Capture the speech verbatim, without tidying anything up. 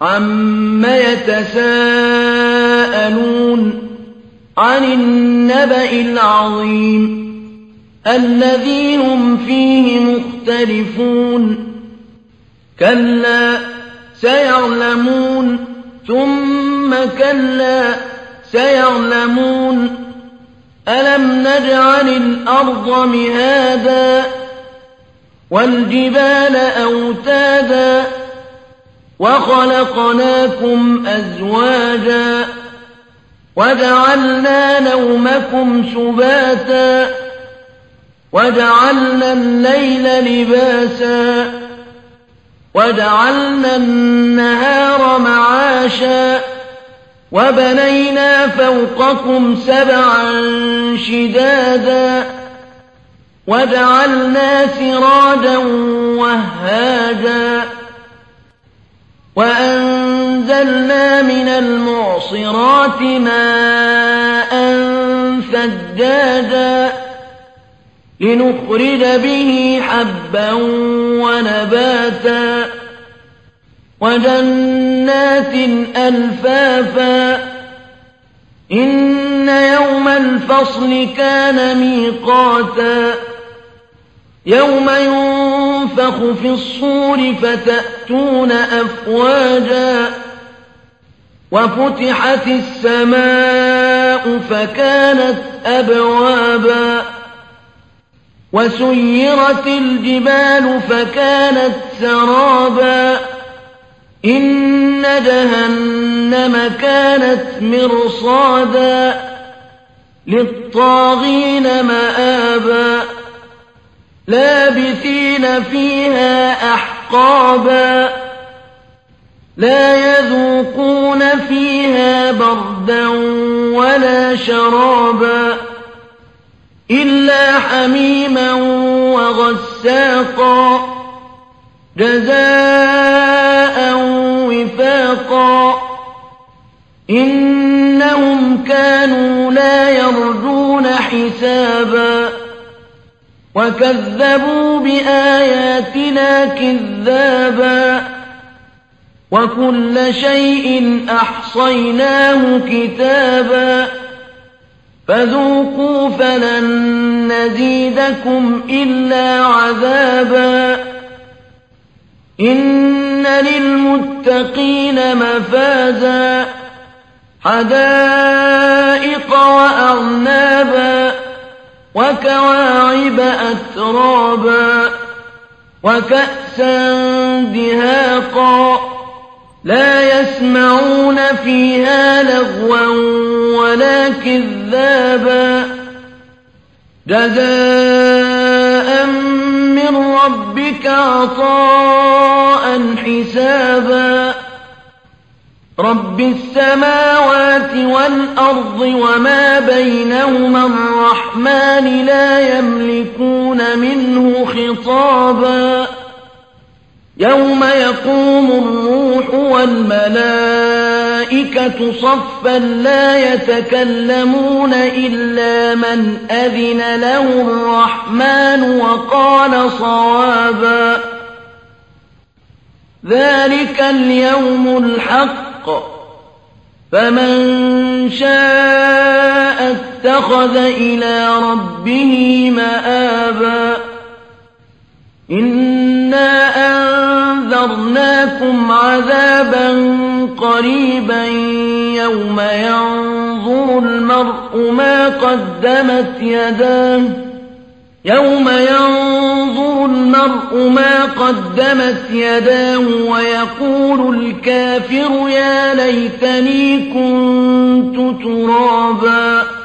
عَمَّ يَتَسَاءَلُونَ عَنِ النَّبَإِ الْعَظِيمِ الَّذِي هُمْ فِيهِ مُخْتَلِفُونَ كَلَّا سَيَعْلَمُونَ ثُمَّ كَلَّا سَيَعْلَمُونَ أَلَمْ نَجْعَلِ الْأَرْضَ مِهَادًا وَالْجِبَالَ أَوْتَادًا وَخَلَقْنَاكُمْ أَزْوَاجًا وَجَعَلْنَا نَوْمَكُمْ سُبَاتًا وَجَعَلْنَا اللَّيْلَ لِبَاسًا وَجَعَلْنَا النَّهَارَ مَعَاشًا وَبَنَيْنَا فَوْقَكُمْ سَبْعًا شِدَادًا وَجَعَلْنَا سِرَاجًا وَهَّاجًا وَأَنزَلْنَا مِنَ الْمُعْصِرَاتِ مَاءً ثَجَّاجًا لِنُخْرِجَ بِهِ حَبًّا وَنَبَاتًا وَجَنَّاتٍ أَلْفَافًا إِنَّ يَوْمَ الْفَصْلِ كَانَ مِيقَاتًا يَوْمَ يُنفَخُ فِي الصُّورِ فَتَأْتُونَ أَفْوَاجًا وَفُتِحَتِ السَّمَاءُ فَكَانَتْ أَبْوَابًا وَسُيِّرَتِ الْجِبَالُ فَكَانَتْ سَرَابًا إِنَّ جَهَنَّمَ كَانَتْ مِرْصَادًا لِلطَّاغِينَ مَآبًا لَابِثِينَ فِيهَا أَحْقَابًا لَا يَذُوقُونَ فِيهَا بَرْدًا وَلَا شَرَابًا إِلَّا حَمِيمًا وَغَسَّاقًا جَزَاءً وِفَاقًا إِنَّهُمْ كَانُوا لَا يَرْجُونَ حِسَابًا وَكَذَّبُوا بِآيَاتِنَا كِذَّابًا وَكُلَّ شَيْءٍ أَحْصَيْنَاهُ كِتَابًا فَذُوقُوا فَلَن نَّزِيدَكُمْ إِلَّا عَذَابًا إِنَّ لِلْمُتَّقِينَ مَفَازًا حَدَائِقَ وَأَعْنَابًا وَكَوَاعِبَ أَتْرَابًا وَكَأْسًا دِهَاقًا لَا يَسْمَعُونَ فِيهَا لَغْوًا وَلَا كِذَّابًا جَزَاءً مِّن رَّبِّكَ عَطَاءً حِسَابًا رَّبِّ السَّمَاوَاتِ وَالْأَرْضِ وَمَا بَيْنَهُمَا الرَّحْمَٰنِ لَا يَمْلِكُونَ مِنْهُ خِطَابًا يَوْمَ يَقُومُ الرُّوحُ وَالْمَلَائِكَةُ صَفًّا لَّا يَتَكَلَّمُونَ إِلَّا مَنْ أَذِنَ لَهُ الرَّحْمَٰنُ وَقَالَ صَوَابًا ذَٰلِكَ الْيَوْمُ الْحَقُّ فَمَن شَاءَ اتَّخَذَ إِلَىٰ رَبِّهِ مَآبًا إِنَّا أَنذَرْنَاكُمْ عَذَابًا قَرِيبًا يَوْمَ يَنظُرُ الْمَرْءُ مَا قَدَّمَتْ يَدَاهُ يَوْمَ يَنظُرُ الْمَرْءُ مَا قَدَّمَتْ يَدَاهُ وَيَقُولُ الْكَافِرُ يَا لَيْتَنِي كُنتُ تُرَابًا